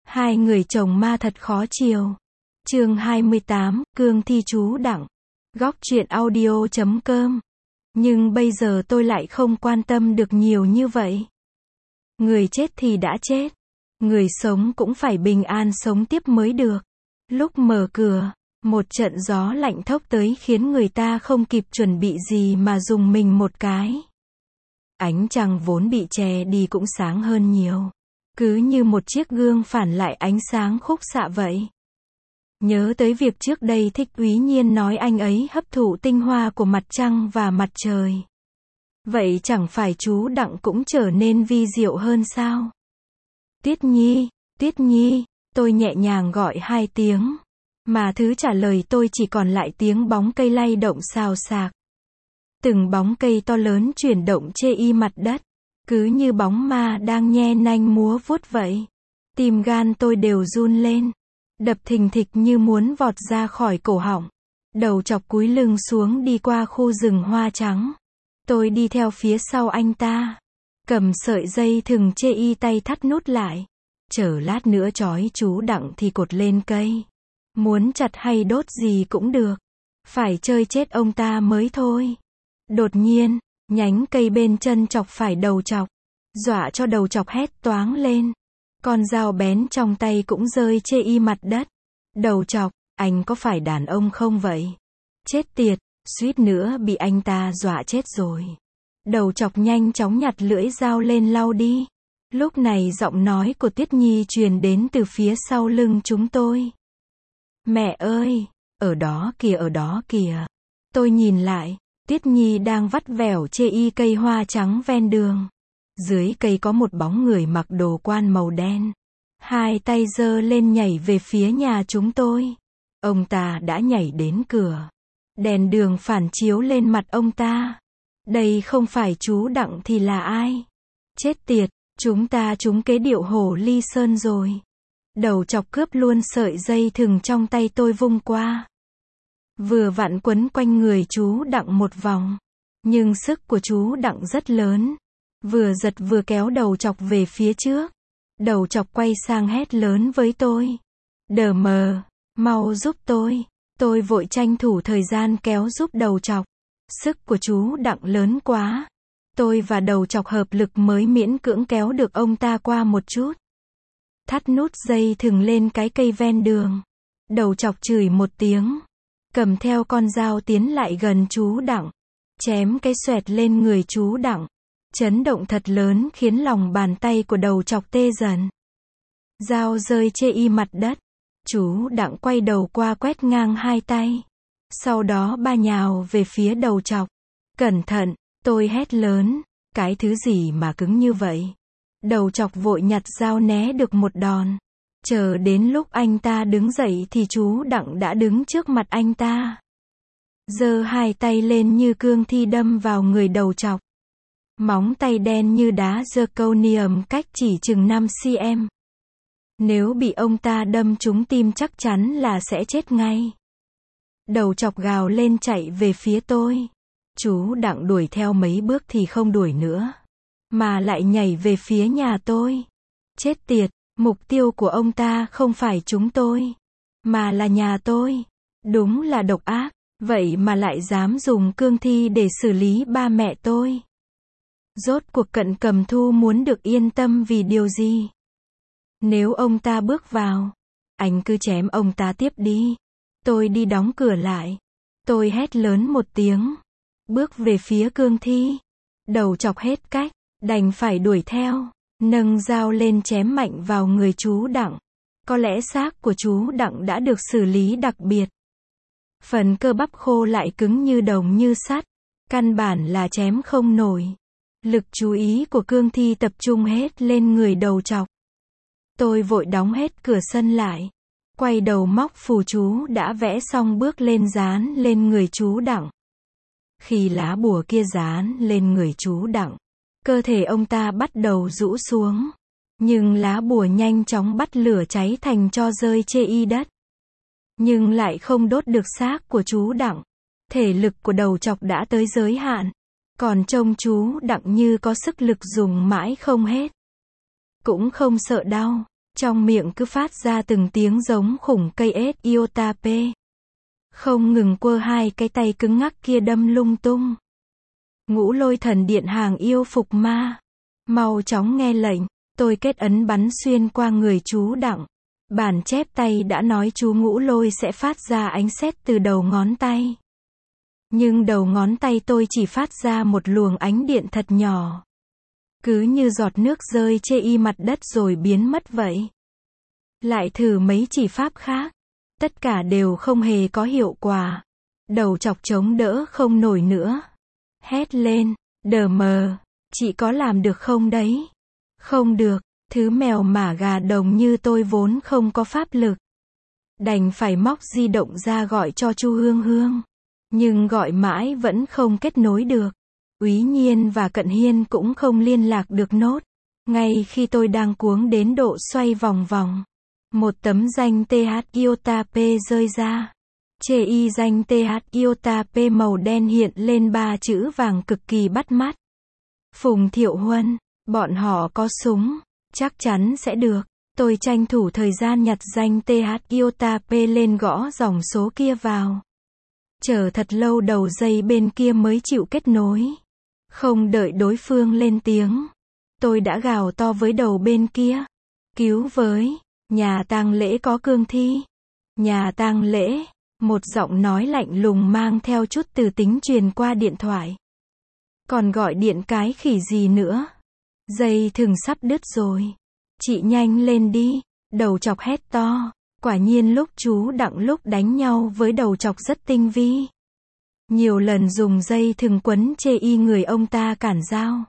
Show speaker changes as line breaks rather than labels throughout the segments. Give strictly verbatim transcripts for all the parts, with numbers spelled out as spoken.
Hai người chồng ma thật khó chiều. Chương hai mươi tám, cương thi chú Đặng. Góc truyện audio chấm com. Nhưng bây giờ tôi lại không quan tâm được nhiều như vậy. Người chết thì đã chết. Người sống cũng phải bình an sống tiếp mới được. Lúc mở cửa, một trận gió lạnh thốc tới khiến người ta không kịp chuẩn bị gì mà rùng mình một cái. Ánh trăng vốn bị che đi cũng sáng hơn nhiều. Cứ như một chiếc gương phản lại ánh sáng khúc xạ vậy. Nhớ tới việc trước đây Thích Úy Nhiên nói anh ấy hấp thụ tinh hoa của mặt trăng và mặt trời. Vậy chẳng phải chú Đặng cũng trở nên vi diệu hơn sao? Tuyết Nhi, Tuyết Nhi, tôi nhẹ nhàng gọi hai tiếng. Mà thứ trả lời tôi chỉ còn lại tiếng bóng cây lay động xào xạc. Từng bóng cây to lớn chuyển động chê y mặt đất. Cứ như bóng ma đang nhe nanh múa vuốt vậy. Tim gan tôi đều run lên. Đập thình thịch như muốn vọt ra khỏi cổ họng. Đầu chọc cúi lưng xuống đi qua khu rừng hoa trắng. Tôi đi theo phía sau anh ta. Cầm sợi dây thừng chê y tay thắt nút lại. Chờ lát nữa trói chú Đặng thì cột lên cây. Muốn chặt hay đốt gì cũng được. Phải chơi chết ông ta mới thôi. Đột nhiên, nhánh cây bên chân chọc phải đầu chọc. Dọa cho đầu chọc hét toáng lên. Con dao bén trong tay cũng rơi chê y mặt đất. Đầu chọc, anh có phải đàn ông không vậy? Chết tiệt, suýt nữa bị anh ta dọa chết rồi. Đầu chọc nhanh chóng nhặt lưỡi dao lên lau đi. Lúc này giọng nói của Tuyết Nhi truyền đến từ phía sau lưng chúng tôi. Mẹ ơi, ở đó kìa ở đó kìa. Tôi nhìn lại, Tuyết Nhi đang vắt vẻo chê y cây hoa trắng ven đường. Dưới cây có một bóng người mặc đồ quan màu đen. Hai tay giơ lên nhảy về phía nhà chúng tôi. Ông ta đã nhảy đến cửa. Đèn đường phản chiếu lên mặt ông ta. Đây không phải chú Đặng thì là ai? Chết tiệt, chúng ta trúng kế điệu hổ ly sơn rồi. Đầu chọc cướp luôn sợi dây thừng trong tay tôi vung qua. Vừa vặn quấn quanh người chú Đặng một vòng. Nhưng sức của chú Đặng rất lớn. Vừa giật vừa kéo đầu chọc về phía trước. Đầu chọc quay sang hét lớn với tôi. Đờ mờ, mau giúp tôi. Tôi vội tranh thủ thời gian kéo giúp đầu chọc. Sức của chú Đặng lớn quá. Tôi và đầu chọc hợp lực mới miễn cưỡng kéo được ông ta qua một chút. Thắt nút dây thừng lên cái cây ven đường. Đầu chọc chửi một tiếng. Cầm theo con dao tiến lại gần chú Đặng. Chém cái xoẹt lên người chú Đặng. Chấn động thật lớn khiến lòng bàn tay của đầu chọc tê dần. Dao rơi chê y mặt đất. Chú Đặng quay đầu qua quét ngang hai tay. Sau đó ba nhào về phía đầu chọc. Cẩn thận, tôi hét lớn. Cái thứ gì mà cứng như vậy? Đầu chọc vội nhặt dao né được một đòn. Chờ đến lúc anh ta đứng dậy thì chú Đặng đã đứng trước mặt anh ta. Giơ hai tay lên như cương thi đâm vào người đầu chọc. Móng tay đen như đá zirconium cách chỉ chừng năm xăng-ti-mét. Nếu bị ông ta đâm trúng tim chắc chắn là sẽ chết ngay. Đầu chọc gào lên chạy về phía tôi. Chú Đặng đuổi theo mấy bước thì không đuổi nữa. Mà lại nhảy về phía nhà tôi. Chết tiệt, mục tiêu của ông ta không phải chúng tôi. Mà là nhà tôi. Đúng là độc ác. Vậy mà lại dám dùng cương thi để xử lý ba mẹ tôi. Rốt cuộc Cận Cầm Thu muốn được yên tâm vì điều gì? Nếu ông ta bước vào, anh cứ chém ông ta tiếp đi. Tôi đi đóng cửa lại. Tôi hét lớn một tiếng. Bước về phía cương thi. Đầu chọc hết cách, đành phải đuổi theo. Nâng dao lên chém mạnh vào người chú Đặng. Có lẽ xác của chú Đặng đã được xử lý đặc biệt. Phần cơ bắp khô lại cứng như đồng như sắt. Căn bản là chém không nổi. Lực chú ý của cương thi tập trung hết lên người đầu chọc. Tôi vội đóng hết cửa sân lại. Quay đầu móc phù chú đã vẽ xong bước lên dán lên người chú Đặng. Khi lá bùa kia dán lên người chú Đặng, cơ thể ông ta bắt đầu rũ xuống. Nhưng lá bùa nhanh chóng bắt lửa cháy thành tro rơi chê y đất. Nhưng lại không đốt được xác của chú Đặng. Thể lực của đầu chọc đã tới giới hạn. Còn trông chú Đặng như có sức lực dùng mãi không hết. Cũng không sợ đau. Trong miệng cứ phát ra từng tiếng giống khủng cây ếch Iotape. Không ngừng quơ hai cái tay cứng ngắc kia đâm lung tung. Ngũ Lôi Thần Điện hàng yêu phục ma. Mau chóng nghe lệnh, tôi kết ấn bắn xuyên qua người chú Đặng. Bản chép tay đã nói chú Ngũ Lôi sẽ phát ra ánh sét từ đầu ngón tay. Nhưng đầu ngón tay tôi chỉ phát ra một luồng ánh điện thật nhỏ. Cứ như giọt nước rơi chê y mặt đất rồi biến mất vậy. Lại thử mấy chỉ pháp khác. Tất cả đều không hề có hiệu quả. Đầu chọc chống đỡ không nổi nữa. Hét lên, đờ mờ, chị có làm được không đấy? Không được, thứ mèo mả gà đồng như tôi vốn không có pháp lực. Đành phải móc di động ra gọi cho Chu Hương Hương. Nhưng gọi mãi vẫn không kết nối được. Úy Nhiên và Cận Hiên cũng không liên lạc được nốt. Ngay khi tôi đang cuống đến độ xoay vòng vòng, một tấm danh tê hát Iotape rơi ra. Chê y danh tê hát Iotape màu đen hiện lên ba chữ vàng cực kỳ bắt mắt. Phùng Thiệu Huân, bọn họ có súng, chắc chắn sẽ được. Tôi tranh thủ thời gian nhặt danh tê hát Iotape lên gõ dòng số kia vào. Chờ thật lâu đầu dây bên kia mới chịu kết nối. Không đợi đối phương lên tiếng, tôi đã gào to với đầu bên kia. Cứu với, nhà tang lễ có cương thi. Nhà tang lễ, một giọng nói lạnh lùng mang theo chút từ tính truyền qua điện thoại. Còn gọi điện cái khỉ gì nữa? Dây thừng sắp đứt rồi. Chị nhanh lên đi, đầu chọc hét to. Quả nhiên lúc chú Đặng lúc đánh nhau với đầu chọc rất tinh vi. Nhiều lần dùng dây thừng quấn chê y người ông ta cản dao.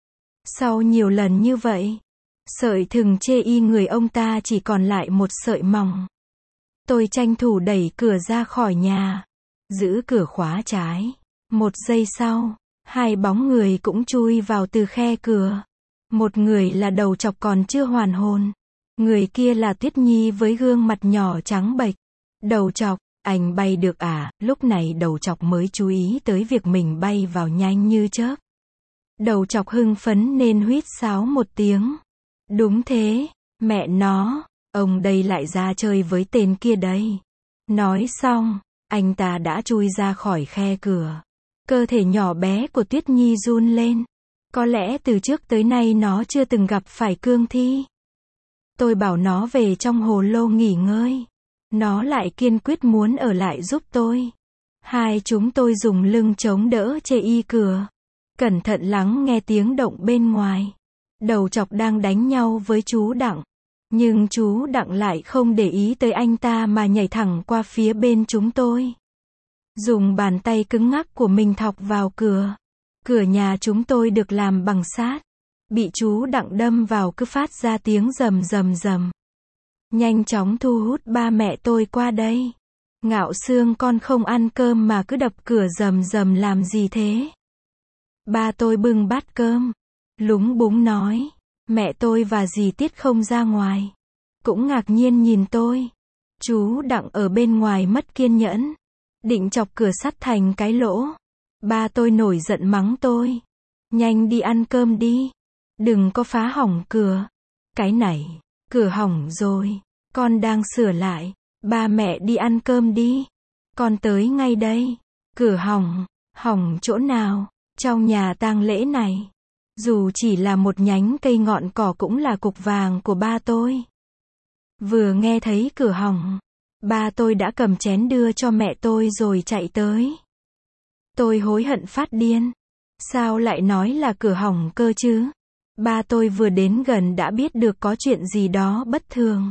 Sau nhiều lần như vậy, sợi thừng chê y người ông ta chỉ còn lại một sợi mỏng. Tôi tranh thủ đẩy cửa ra khỏi nhà, giữ cửa khóa trái. Một giây sau, hai bóng người cũng chui vào từ khe cửa. Một người là đầu chọc còn chưa hoàn hồn. Người kia là Tuyết Nhi với gương mặt nhỏ trắng bệch. Đầu chọc, anh bay được à? Lúc này đầu chọc mới chú ý tới việc mình bay vào nhanh như chớp. Đầu chọc hưng phấn nên huýt sáo một tiếng. Đúng thế, mẹ nó, ông đây lại ra chơi với tên kia đây. Nói xong, anh ta đã chui ra khỏi khe cửa. Cơ thể nhỏ bé của Tuyết Nhi run lên. Có lẽ từ trước tới nay nó chưa từng gặp phải cương thi. Tôi bảo nó về trong hồ lô nghỉ ngơi. Nó lại kiên quyết muốn ở lại giúp tôi. Hai chúng tôi dùng lưng chống đỡ chê y cửa. Cẩn thận lắng nghe tiếng động bên ngoài. Đầu chọc đang đánh nhau với chú Đặng. Nhưng chú Đặng lại không để ý tới anh ta mà nhảy thẳng qua phía bên chúng tôi. Dùng bàn tay cứng ngắc của mình thọc vào cửa. Cửa nhà chúng tôi được làm bằng sắt. Bị chú Đặng đâm vào cứ phát ra tiếng rầm rầm rầm. Nhanh chóng thu hút ba mẹ tôi qua đây. Ngạo Xương con không ăn cơm mà cứ đập cửa rầm rầm làm gì thế? Ba tôi bưng bát cơm. Lúng búng nói. Mẹ tôi và dì Tiết không ra ngoài. Cũng ngạc nhiên nhìn tôi. Chú Đặng ở bên ngoài mất kiên nhẫn. Định chọc cửa sắt thành cái lỗ. Ba tôi nổi giận mắng tôi. Nhanh đi ăn cơm đi. Đừng có phá hỏng cửa. Cái này, cửa hỏng rồi. Con đang sửa lại. Ba mẹ đi ăn cơm đi. Con tới ngay đây. Cửa hỏng. Hỏng chỗ nào? Trong nhà tang lễ này. Dù chỉ là một nhánh cây ngọn cỏ cũng là cục vàng của ba tôi. Vừa nghe thấy cửa hỏng, ba tôi đã cầm chén đưa cho mẹ tôi rồi chạy tới. Tôi hối hận phát điên. Sao lại nói là cửa hỏng cơ chứ? Ba tôi vừa đến gần đã biết được có chuyện gì đó bất thường.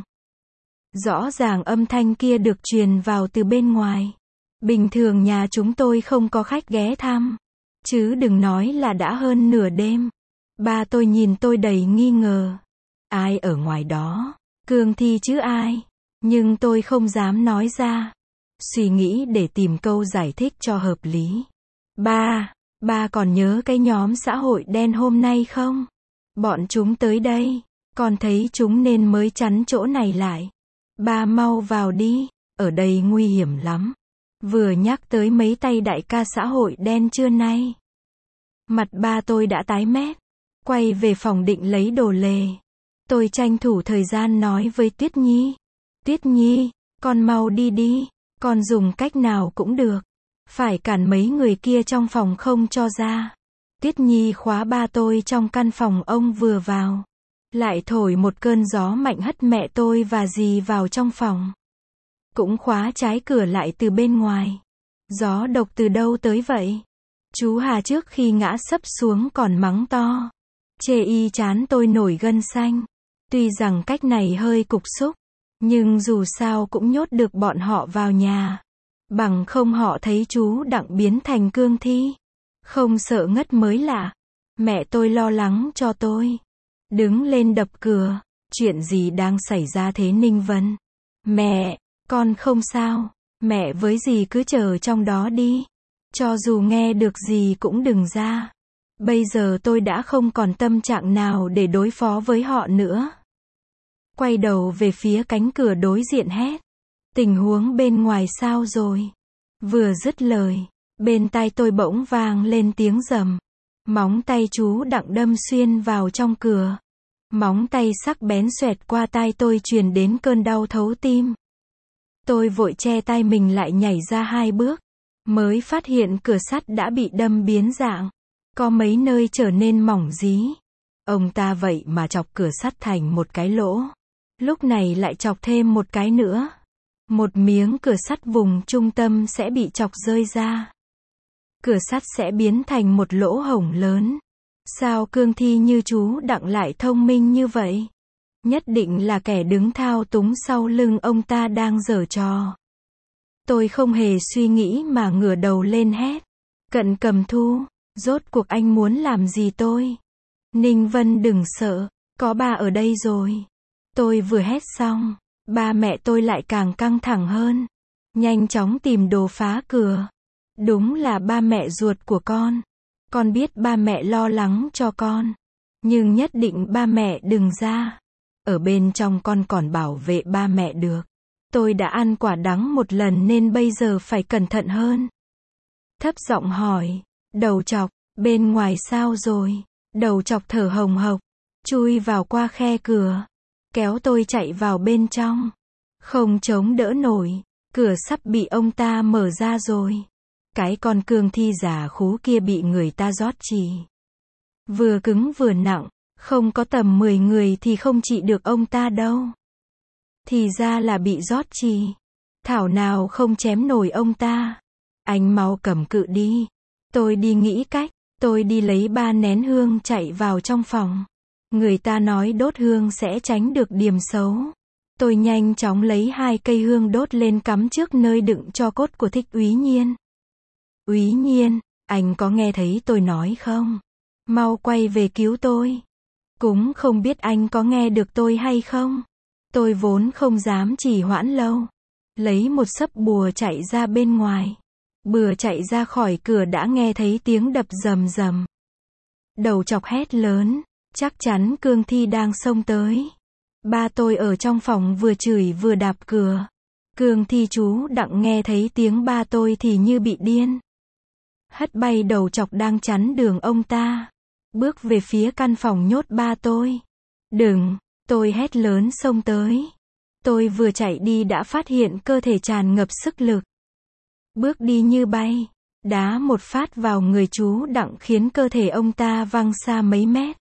Rõ ràng âm thanh kia được truyền vào từ bên ngoài. Bình thường nhà chúng tôi không có khách ghé thăm. Chứ đừng nói là đã hơn nửa đêm. Ba tôi nhìn tôi đầy nghi ngờ. Ai ở ngoài đó? Cương thi chứ ai? Nhưng tôi không dám nói ra. Suy nghĩ để tìm câu giải thích cho hợp lý. Ba, ba còn nhớ cái nhóm xã hội đen hôm nay không? Bọn chúng tới đây. Con thấy chúng nên mới chắn chỗ này lại. Ba mau vào đi. Ở đây nguy hiểm lắm. Vừa nhắc tới mấy tay đại ca xã hội đen trưa nay. Mặt ba tôi đã tái mét. Quay về phòng định lấy đồ lề. Tôi tranh thủ thời gian nói với Tuyết Nhi. Tuyết Nhi, con mau đi đi, con dùng cách nào cũng được. Phải cản mấy người kia trong phòng không cho ra. Tuyết Nhi khóa ba tôi trong căn phòng ông vừa vào. Lại thổi một cơn gió mạnh hất mẹ tôi và dì vào trong phòng. Cũng khóa trái cửa lại từ bên ngoài. Gió độc từ đâu tới vậy? Chú Hà trước khi ngã sấp xuống còn mắng to. Chê y chán tôi nổi gân xanh. Tuy rằng cách này hơi cục xúc, nhưng dù sao cũng nhốt được bọn họ vào nhà. Bằng không họ thấy chú Đặng biến thành cương thi. Không sợ ngất mới lạ. Mẹ tôi lo lắng cho tôi. Đứng lên đập cửa. Chuyện gì đang xảy ra thế Ninh Vân? Mẹ, con không sao. Mẹ với dì cứ chờ trong đó đi. Cho dù nghe được gì cũng đừng ra. Bây giờ tôi đã không còn tâm trạng nào để đối phó với họ nữa. Quay đầu về phía cánh cửa đối diện hét. Tình huống bên ngoài sao rồi? Vừa dứt lời, bên tai tôi bỗng vang lên tiếng rầm. Móng tay chú Đặng đâm xuyên vào trong cửa. Móng tay sắc bén xoẹt qua tai tôi truyền đến cơn đau thấu tim. Tôi vội che tay mình lại nhảy ra hai bước. Mới phát hiện cửa sắt đã bị đâm biến dạng. Có mấy nơi trở nên mỏng dí. Ông ta vậy mà chọc cửa sắt thành một cái lỗ. Lúc này lại chọc thêm một cái nữa. Một miếng cửa sắt vùng trung tâm sẽ bị chọc rơi ra. Cửa sắt sẽ biến thành một lỗ hổng lớn. Sao cương thi như chú Đặng lại thông minh như vậy? Nhất định là kẻ đứng thao túng sau lưng ông ta đang giở trò. Tôi không hề suy nghĩ mà ngửa đầu lên hét. Cận Cầm Thu, rốt cuộc anh muốn làm gì tôi? Ninh Vân đừng sợ, có ba ở đây rồi. Tôi vừa hét xong, ba mẹ tôi lại càng căng thẳng hơn. Nhanh chóng tìm đồ phá cửa. Đúng là ba mẹ ruột của con. Con biết ba mẹ lo lắng cho con. Nhưng nhất định ba mẹ đừng ra. Ở bên trong con còn bảo vệ ba mẹ được. Tôi đã ăn quả đắng một lần nên bây giờ phải cẩn thận hơn. Thấp giọng hỏi, Đầu Chọc, bên ngoài sao rồi? Đầu Chọc thở hồng hộc, chui vào qua khe cửa, kéo tôi chạy vào bên trong. Không chống đỡ nổi, cửa sắp bị ông ta mở ra rồi. Cái con cương thi già khú kia bị người ta rót chì. Vừa cứng vừa nặng, không có tầm mười người thì không trị được ông ta đâu. Thì ra là bị rót chì. Thảo nào không chém nổi ông ta. Anh mau cầm cự đi. Tôi đi nghĩ cách. Tôi đi lấy ba nén hương chạy vào trong phòng. Người ta nói đốt hương sẽ tránh được điềm xấu. Tôi nhanh chóng lấy hai cây hương đốt lên cắm trước nơi đựng tro cốt của Thích Úy Nhiên. Úy Nhiên, anh có nghe thấy tôi nói không? Mau quay về cứu tôi. Cũng không biết anh có nghe được tôi hay không? Tôi vốn không dám trì hoãn lâu. Lấy một sấp bùa chạy ra bên ngoài. Bừa chạy ra khỏi cửa đã nghe thấy tiếng đập rầm rầm. Đầu Chọc hét lớn, chắc chắn cương thi đang xông tới. Ba tôi ở trong phòng vừa chửi vừa đạp cửa. Cương thi chú Đặng nghe thấy tiếng ba tôi thì như bị điên. Hất bay Đầu Chọc đang chắn đường ông ta. Bước về phía căn phòng nhốt ba tôi. Đừng, tôi hét lớn xông tới. Tôi vừa chạy đi đã phát hiện cơ thể tràn ngập sức lực. Bước đi như bay, đá một phát vào người chú Đặng khiến cơ thể ông ta văng xa mấy mét.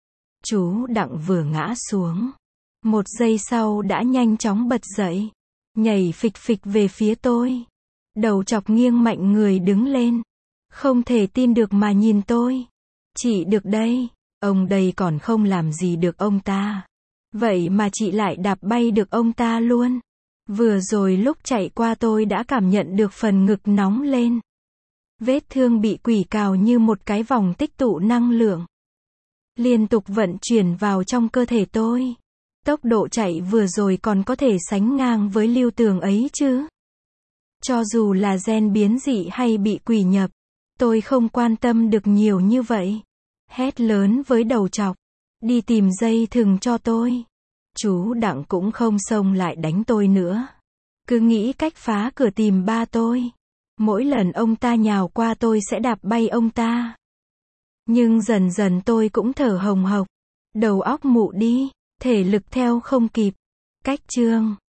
Chú Đặng vừa ngã xuống. Một giây sau đã nhanh chóng bật dậy. Nhảy phịch phịch về phía tôi. Đầu Chọc nghiêng mạnh người đứng lên. Không thể tin được mà nhìn tôi. Chị được đây, ông đây còn không làm gì được ông ta. Vậy mà chị lại đạp bay được ông ta luôn. Vừa rồi lúc chạy qua tôi đã cảm nhận được phần ngực nóng lên. Vết thương bị quỷ cào như một cái vòng tích tụ năng lượng. Liên tục vận chuyển vào trong cơ thể tôi. Tốc độ chạy vừa rồi còn có thể sánh ngang với Lưu Tường ấy chứ. Cho dù là gen biến dị hay bị quỷ nhập, tôi không quan tâm được nhiều như vậy. Hét lớn với Đầu Chọc, đi tìm dây thừng cho tôi. Chú Đặng cũng không xông lại đánh tôi nữa. Cứ nghĩ cách phá cửa tìm ba tôi. Mỗi lần ông ta nhào qua tôi sẽ đạp bay ông ta. Nhưng dần dần tôi cũng thở hồng hộc. Đầu óc mụ đi. Thể lực theo không kịp. Cách chương